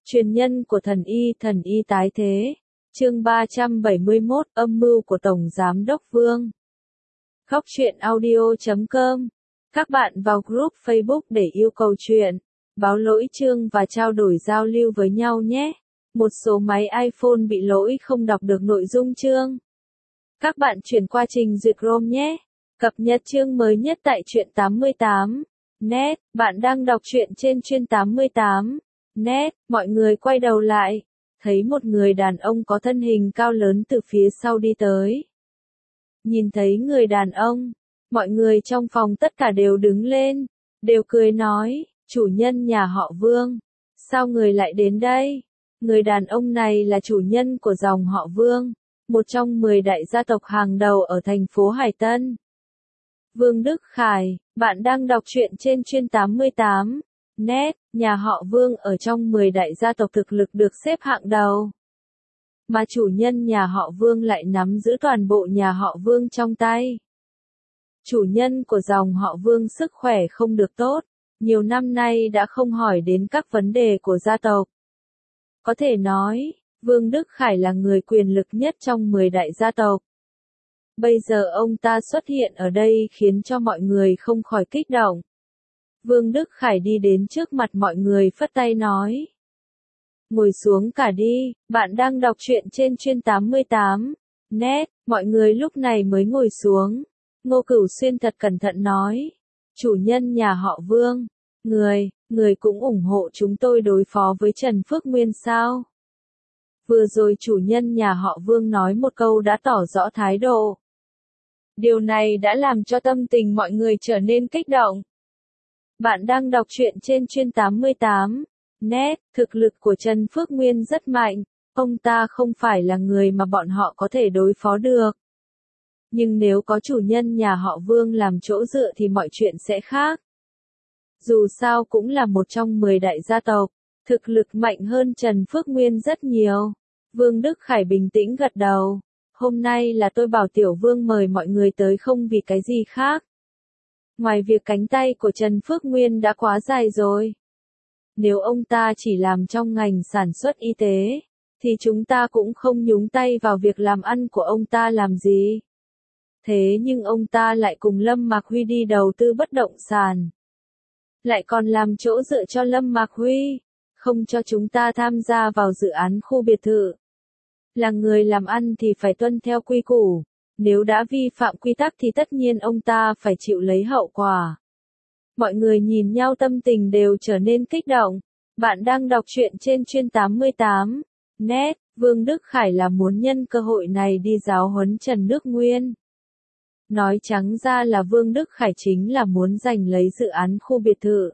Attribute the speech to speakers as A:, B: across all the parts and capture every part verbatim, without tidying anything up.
A: Truyền nhân của thần y, thần y tái thế. Chương ba trăm bảy mươi mốt, âm mưu của Tổng Giám đốc Vương. Khóc chuyện audio chấm com. Các bạn vào group Facebook để yêu cầu chuyện, báo lỗi chương và trao đổi giao lưu với nhau nhé. Một số máy iPhone bị lỗi không đọc được nội dung chương. Các bạn chuyển qua trình duyệt Chrome nhé. Cập nhật chương mới nhất tại truyện tám mươi tám net. Bạn đang đọc truyện trên chuyên tám mươi tám net. Mọi người quay đầu lại, thấy một người đàn ông có thân hình cao lớn từ phía sau đi tới. Nhìn thấy người đàn ông, mọi người trong phòng tất cả đều đứng lên, đều cười nói, chủ nhân nhà họ Vương, sao người lại đến đây? Người đàn ông này là chủ nhân của dòng họ Vương, một trong mười đại gia tộc hàng đầu ở thành phố Hải Tân. Vương Đức Khải, bạn đang đọc truyện trên chuyên tám mươi tám net. Nhà họ Vương ở trong mười đại gia tộc thực lực được xếp hạng đầu. Mà chủ nhân nhà họ Vương lại nắm giữ toàn bộ nhà họ Vương trong tay. Chủ nhân của dòng họ Vương sức khỏe không được tốt, nhiều năm nay đã không hỏi đến các vấn đề của gia tộc. Có thể nói, Vương Đức Khải là người quyền lực nhất trong mười đại gia tộc. Bây giờ ông ta xuất hiện ở đây khiến cho mọi người không khỏi kích động. Vương Đức Khải đi đến trước mặt mọi người phất tay nói. Ngồi xuống cả đi, bạn đang đọc truyện trên chuyên tám mươi tám net. Mọi người lúc này mới ngồi xuống. Ngô Cửu Xuyên thật cẩn thận nói. Chủ nhân nhà họ Vương, người, người cũng ủng hộ chúng tôi đối phó với Trần Phước Nguyên sao? Vừa rồi chủ nhân nhà họ Vương nói một câu đã tỏ rõ thái độ. Điều này đã làm cho tâm tình mọi người trở nên kích động. Bạn đang đọc truyện trên chuyên tám mươi tám net. Thực lực của Trần Phước Nguyên rất mạnh, ông ta không phải là người mà bọn họ có thể đối phó được. Nhưng nếu có chủ nhân nhà họ Vương làm chỗ dựa thì mọi chuyện sẽ khác. Dù sao cũng là một trong mười đại gia tộc, thực lực mạnh hơn Trần Phước Nguyên rất nhiều. Vương Đức Khải bình tĩnh gật đầu. Hôm nay là tôi bảo Tiểu Vương mời mọi người tới không vì cái gì khác. Ngoài việc cánh tay của Trần Phước Nguyên đã quá dài rồi. Nếu ông ta chỉ làm trong ngành sản xuất y tế, thì chúng ta cũng không nhúng tay vào việc làm ăn của ông ta làm gì. Thế nhưng ông ta lại cùng Lâm Mạc Huy đi đầu tư bất động sản. Lại còn làm chỗ dựa cho Lâm Mạc Huy, không cho chúng ta tham gia vào dự án khu biệt thự. Là người làm ăn thì phải tuân theo quy củ. Nếu đã vi phạm quy tắc thì tất nhiên ông ta phải chịu lấy hậu quả. Mọi người nhìn nhau tâm tình đều trở nên kích động. Bạn đang đọc truyện trên chuyên tám mươi tám net. Vương Đức Khải là muốn nhân cơ hội này đi giáo huấn Trần Đức Nguyên. Nói trắng ra là Vương Đức Khải chính là muốn giành lấy dự án khu biệt thự.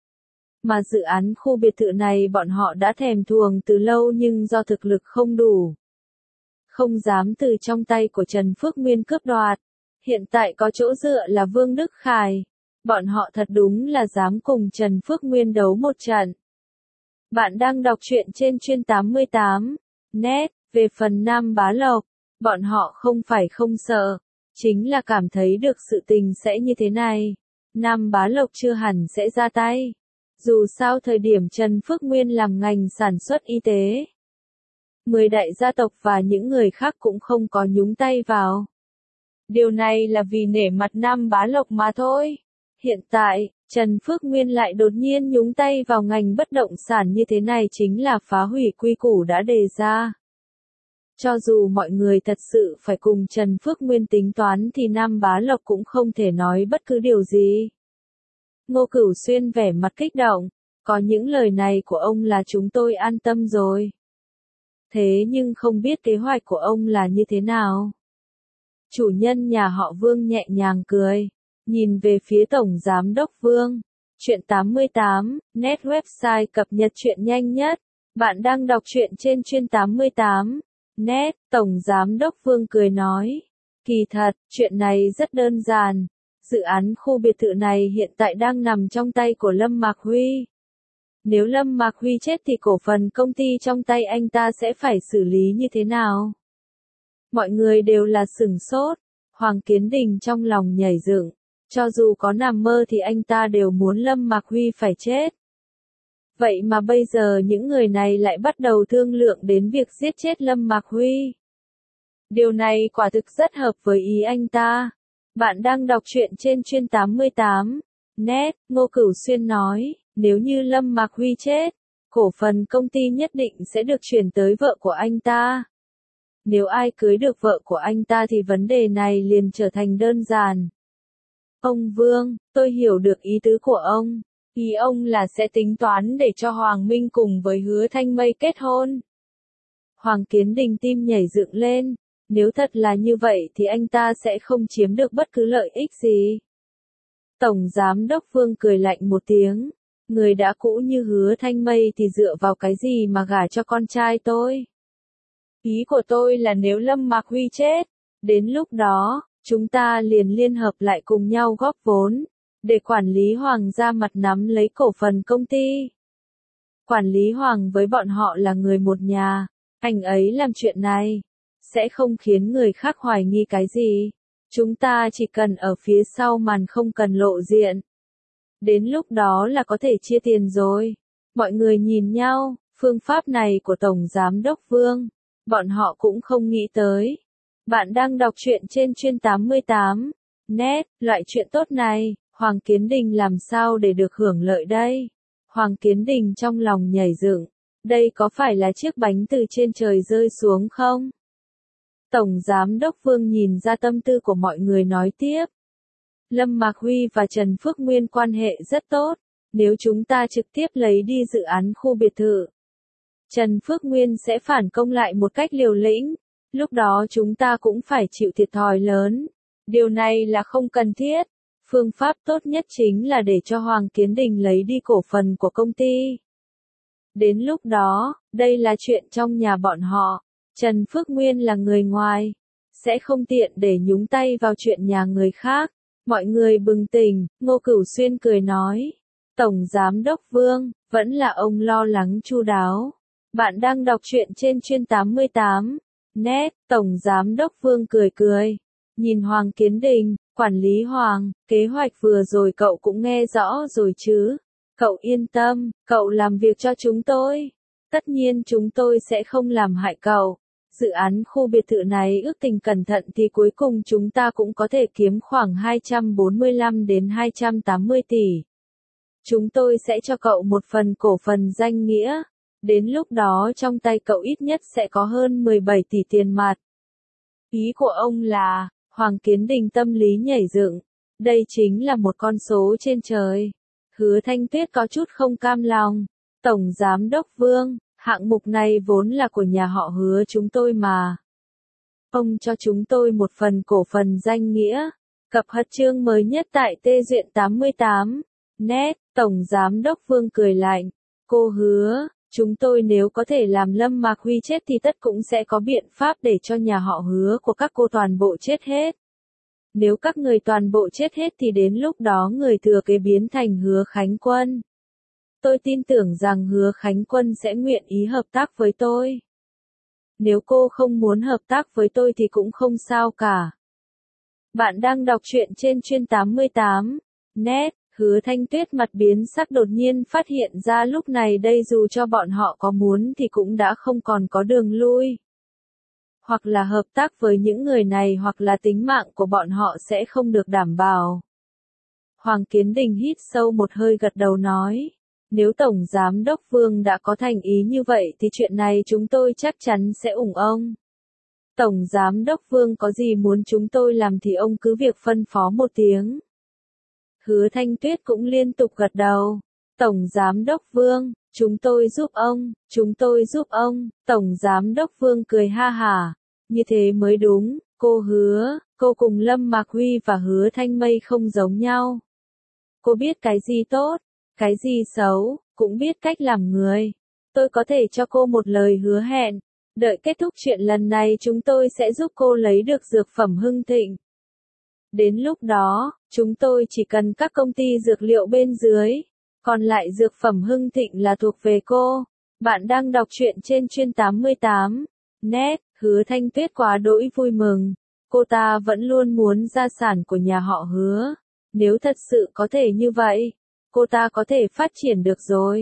A: Mà dự án khu biệt thự này bọn họ đã thèm thuồng từ lâu nhưng do thực lực không đủ, không dám từ trong tay của Trần Phước Nguyên cướp đoạt. Hiện tại có chỗ dựa là Vương Đức Khải. Bọn họ thật đúng là dám cùng Trần Phước Nguyên đấu một trận. Bạn đang đọc truyện trên chuyên tám mươi tám net. Về phần Nam Bá Lộc, bọn họ không phải không sợ, chính là cảm thấy được sự tình sẽ như thế này. Nam Bá Lộc chưa hẳn sẽ ra tay. Dù sao thời điểm Trần Phước Nguyên làm ngành sản xuất y tế, mười đại gia tộc và những người khác cũng không có nhúng tay vào. Điều này là vì nể mặt Nam Bá Lộc mà thôi. Hiện tại, Trần Phước Nguyên lại đột nhiên nhúng tay vào ngành bất động sản như thế này chính là phá hủy quy củ đã đề ra. Cho dù mọi người thật sự phải cùng Trần Phước Nguyên tính toán thì Nam Bá Lộc cũng không thể nói bất cứ điều gì. Ngô Cửu Xuyên vẻ mặt kích động. Có những lời này của ông là chúng tôi an tâm rồi. Thế nhưng không biết kế hoạch của ông là như thế nào? Chủ nhân nhà họ Vương nhẹ nhàng cười, nhìn về phía Tổng Giám đốc Vương. Truyện tám mươi tám net website cập nhật truyện nhanh nhất. Bạn đang đọc truyện trên chuyên tám mươi tám net. Tổng Giám đốc Vương cười nói. Kỳ thật, chuyện này rất đơn giản. Dự án khu biệt thự này hiện tại đang nằm trong tay của Lâm Mạc Huy. Nếu Lâm Mạc Huy chết thì cổ phần công ty trong tay anh ta sẽ phải xử lý như thế nào? Mọi người đều là sửng sốt. Hoàng Kiến Đình trong lòng nhảy dựng. Cho dù có nằm mơ thì anh ta đều muốn Lâm Mạc Huy phải chết. Vậy mà bây giờ những người này lại bắt đầu thương lượng đến việc giết chết Lâm Mạc Huy. Điều này quả thực rất hợp với ý anh ta. Bạn đang đọc truyện trên chuyên tám mươi tám. Net, Ngô Cửu Xuyên nói, nếu như Lâm Mạc Huy chết, cổ phần công ty nhất định sẽ được chuyển tới vợ của anh ta. Nếu ai cưới được vợ của anh ta thì vấn đề này liền trở thành đơn giản. Ông Vương, tôi hiểu được ý tứ của ông. Ý ông là sẽ tính toán để cho Hoàng Minh cùng với Hứa Thanh Mây kết hôn. Hoàng Kiến Đình tim nhảy dựng lên. Nếu thật là như vậy thì anh ta sẽ không chiếm được bất cứ lợi ích gì. Tổng Giám Đốc Vương cười lạnh một tiếng. Người đã cũ như Hứa Thanh Mây thì dựa vào cái gì mà gả cho con trai tôi? Ý của tôi là nếu Lâm Mạc Huy chết, đến lúc đó, chúng ta liền liên hợp lại cùng nhau góp vốn, để quản lý Hoàng ra mặt nắm lấy cổ phần công ty. Quản lý Hoàng với bọn họ là người một nhà, anh ấy làm chuyện này, sẽ không khiến người khác hoài nghi cái gì. Chúng ta chỉ cần ở phía sau màn không cần lộ diện. Đến lúc đó là có thể chia tiền rồi. Mọi người nhìn nhau, phương pháp này của Tổng Giám Đốc Vương, bọn họ cũng không nghĩ tới. Bạn đang đọc truyện trên chuyên tám mươi tám. Net, loại chuyện tốt này, Hoàng Kiến Đình làm sao để được hưởng lợi đây? Hoàng Kiến Đình trong lòng nhảy dựng, đây có phải là chiếc bánh từ trên trời rơi xuống không? Tổng Giám Đốc Vương nhìn ra tâm tư của mọi người nói tiếp. Lâm Mạc Huy và Trần Phước Nguyên quan hệ rất tốt, nếu chúng ta trực tiếp lấy đi dự án khu biệt thự, Trần Phước Nguyên sẽ phản công lại một cách liều lĩnh, lúc đó chúng ta cũng phải chịu thiệt thòi lớn. Điều này là không cần thiết. Phương pháp tốt nhất chính là để cho Hoàng Kiến Đình lấy đi cổ phần của công ty. Đến lúc đó, đây là chuyện trong nhà bọn họ. Trần Phước Nguyên là người ngoài, sẽ không tiện để nhúng tay vào chuyện nhà người khác. Mọi người bừng tỉnh, Ngô Cửu Xuyên cười nói. Tổng Giám Đốc Vương, vẫn là ông lo lắng chu đáo. Bạn đang đọc truyện trên chuyên tám mươi tám. Net, Tổng Giám Đốc Vương cười cười. Nhìn Hoàng Kiến Đình, quản lý Hoàng, kế hoạch vừa rồi cậu cũng nghe rõ rồi chứ. Cậu yên tâm, cậu làm việc cho chúng tôi. Tất nhiên chúng tôi sẽ không làm hại cậu. Dự án khu biệt thự này ước tính cẩn thận thì cuối cùng chúng ta cũng có thể kiếm khoảng hai trăm bốn mươi lăm đến hai trăm tám mươi tỷ. Chúng tôi sẽ cho cậu một phần cổ phần danh nghĩa. Đến lúc đó trong tay cậu ít nhất sẽ có hơn mười bảy tỷ tiền mặt. Ý của ông là, Hoàng Kiến Đình tâm lý nhảy dựng. Đây chính là một con số trên trời. Hứa Thanh Tuyết có chút không cam lòng. Tổng Giám Đốc Vương, hạng mục này vốn là của nhà họ Hứa chúng tôi mà. Ông cho chúng tôi một phần cổ phần danh nghĩa. Cập nhật chương mới nhất tại Tê Duyện tám mươi tám. Net, Tổng Giám Đốc Vương cười lạnh. Cô Hứa, chúng tôi nếu có thể làm Lâm Mạc Huy chết thì tất cũng sẽ có biện pháp để cho nhà họ Hứa của các cô toàn bộ chết hết. Nếu các người toàn bộ chết hết thì đến lúc đó người thừa kế biến thành Hứa Khánh Quân. Tôi tin tưởng rằng Hứa Khánh Quân sẽ nguyện ý hợp tác với tôi. Nếu cô không muốn hợp tác với tôi thì cũng không sao cả. Bạn đang đọc truyện trên chuyên tám mươi tám. Net, Hứa Thanh Tuyết mặt biến sắc đột nhiên phát hiện ra lúc này đây dù cho bọn họ có muốn thì cũng đã không còn có đường lui. Hoặc là hợp tác với những người này hoặc là tính mạng của bọn họ sẽ không được đảm bảo. Hoàng Kiến Đình hít sâu một hơi gật đầu nói. Nếu Tổng Giám Đốc Vương đã có thành ý như vậy thì chuyện này chúng tôi chắc chắn sẽ ủng ông. Tổng Giám Đốc Vương có gì muốn chúng tôi làm thì ông cứ việc phân phó một tiếng. Hứa Thanh Tuyết cũng liên tục gật đầu. Tổng Giám Đốc Vương, chúng tôi giúp ông, chúng tôi giúp ông. Tổng Giám Đốc Vương cười ha hả. Như thế mới đúng, cô Hứa, cô cùng Lâm Mạc Huy và Hứa Thanh Mây không giống nhau. Cô biết cái gì tốt, cái gì xấu, cũng biết cách làm người. Tôi có thể cho cô một lời hứa hẹn. Đợi kết thúc chuyện lần này chúng tôi sẽ giúp cô lấy được dược phẩm Hưng Thịnh. Đến lúc đó, chúng tôi chỉ cần các công ty dược liệu bên dưới. Còn lại dược phẩm Hưng Thịnh là thuộc về cô. Bạn đang đọc truyện trên chuyên tám mươi tám. Net, Hứa Thanh Tuyết quá đỗi vui mừng. Cô ta vẫn luôn muốn gia sản của nhà họ Hứa. Nếu thật sự có thể như vậy, cô ta có thể phát triển được rồi.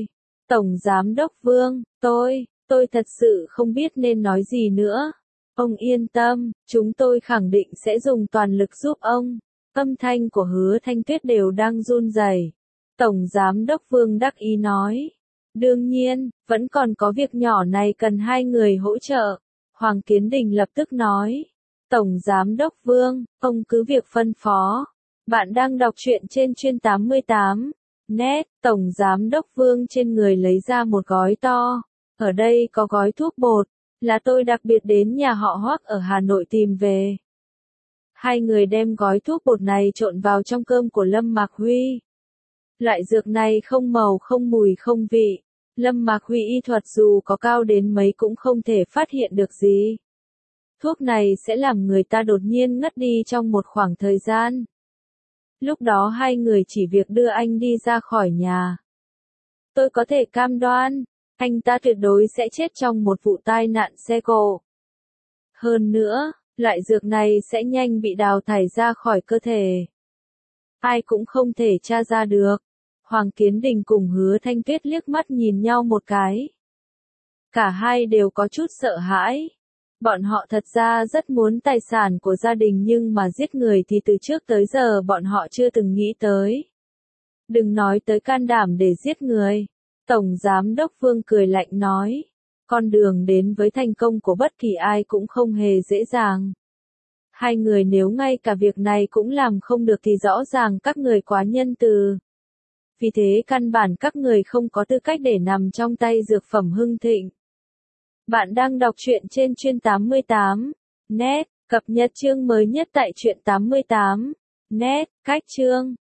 A: Tổng Giám đốc Vương, tôi, tôi thật sự không biết nên nói gì nữa. Ông yên tâm, chúng tôi khẳng định sẽ dùng toàn lực giúp ông. Âm thanh của Hứa Thanh Tuyết đều đang run rẩy. Tổng Giám đốc Vương đắc ý nói. Đương nhiên, vẫn còn có việc nhỏ này cần hai người hỗ trợ. Hoàng Kiến Đình lập tức nói. Tổng Giám đốc Vương, ông cứ việc phân phó. Bạn đang đọc truyện trên chuyên tám mươi tám. Net, Tổng Giám đốc Vương trên người lấy ra một gói to. Ở đây có gói thuốc bột, là tôi đặc biệt đến nhà họ Hoắc ở Hà Nội tìm về. Hai người đem gói thuốc bột này trộn vào trong cơm của Lâm Mạc Huy. Loại dược này không màu không mùi không vị. Lâm Mạc Huy y thuật dù có cao đến mấy cũng không thể phát hiện được gì. Thuốc này sẽ làm người ta đột nhiên ngất đi trong một khoảng thời gian. Lúc đó hai người chỉ việc đưa anh đi ra khỏi nhà. Tôi có thể cam đoan, anh ta tuyệt đối sẽ chết trong một vụ tai nạn xe cộ. Hơn nữa, loại dược này sẽ nhanh bị đào thải ra khỏi cơ thể. Ai cũng không thể tra ra được. Hoàng Kiến Đình cùng Hứa Thanh Tuyết liếc mắt nhìn nhau một cái. Cả hai đều có chút sợ hãi. Bọn họ thật ra rất muốn tài sản của gia đình nhưng mà giết người thì từ trước tới giờ bọn họ chưa từng nghĩ tới. Đừng nói tới can đảm để giết người. Tổng Giám đốc Vương cười lạnh nói. Con đường đến với thành công của bất kỳ ai cũng không hề dễ dàng. Hai người nếu ngay cả việc này cũng làm không được thì rõ ràng các người quá nhân từ. Vì thế căn bản các người không có tư cách để nằm trong tay dược phẩm hưng thịnh. Bạn đang đọc truyện trên chuyên tám mươi tám. Net, cập nhật chương mới nhất tại truyện tám mươi tám. Net, cách chương.